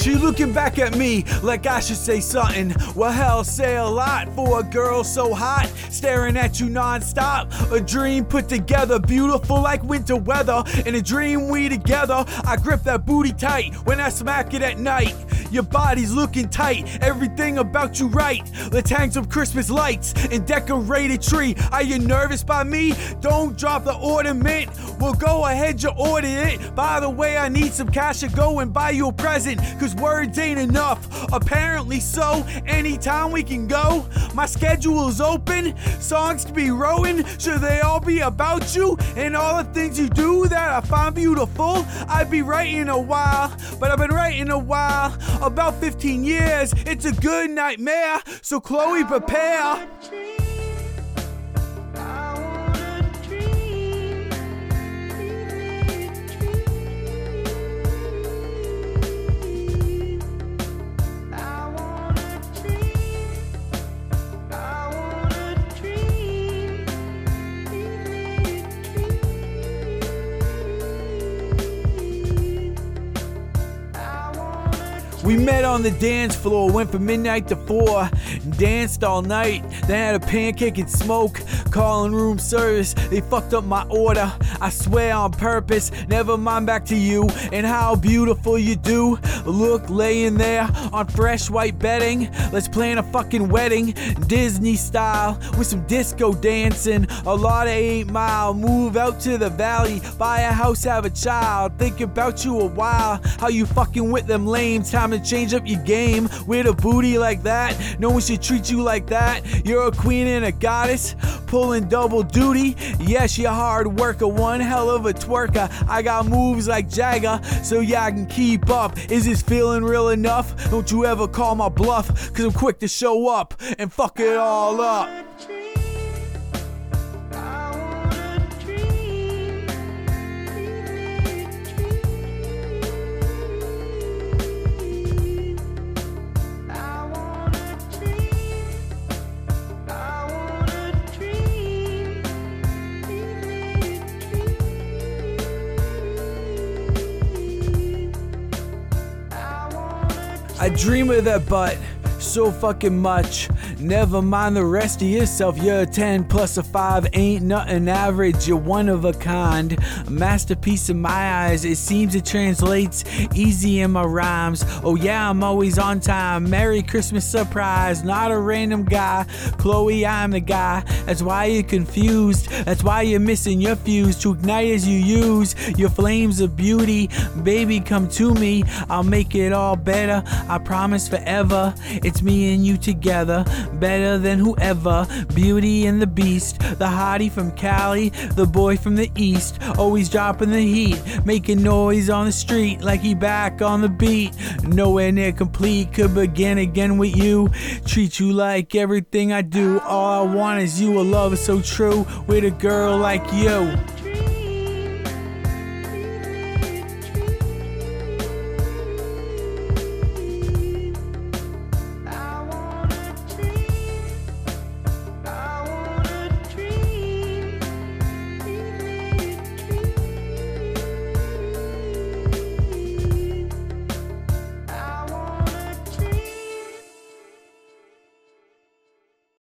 She looking back at me like I should say something. Well, hell, say a lot for a girl so hot, staring at you non-stop. A dream put together, beautiful like winter weather. In a dream we together, I grip that booty tight when I smack it at night. Your body's looking tight, everything about you right. Let's hang some Christmas lights and decorate a tree. Are you nervous by me? Don't drop the ornament. Well, go ahead, you ordered it. By the way, I need some cash to go and buy you a present, cause words ain't enough. Apparently so, anytime we can go. My schedule is open, songs to be rowing. Should they all be about you and all the things you do that I find beautiful? I'd be writing a while, but I've been writing a while. About 15 years, it's a good nightmare. So Chloe, prepare. We met on the dance floor, went from midnight to 4, danced all night, then had a pancake and smoke, calling room service, they fucked up my order, I swear on purpose, never mind, back to you, and how beautiful you do, look laying there on fresh white bedding, let's plan a fucking wedding, Disney style, with some disco dancing, a lot of 8 Mile, move out to the valley, buy a house, have a child, think about you a while, how you fucking with them lames, time to change up your game, with a booty like that, no one should treat you like that, you're a queen and a goddess, pulling double duty, yes you're a hard worker, one hell of a twerker, I got moves like Jagger, so yeah I can keep up, is this feeling real enough, don't you ever call my bluff, cause I'm quick to show up, and fuck it all up. I dream of that butt so fucking much. Never mind the rest of yourself. You're a 10 plus a 5, ain't nothing average. You're one of a kind, a masterpiece in my eyes. It seems it translates easy in my rhymes. Oh yeah, I'm always on time. Merry Christmas surprise, not a random guy. Chloe, I'm the guy. That's why you're confused. That's why you're missing your fuse to ignite as you use your flames of beauty. Baby, come to me. I'll make it all better. I promise forever. It's me and you together, better than whoever. Beauty and the Beast, the hottie from Cali, the boy from the East, always dropping the heat, making noise on the street like he back on the beat. Nowhere near complete, could begin again with you. Treat you like everything I do. All I want is you, a love so true with a girl like you.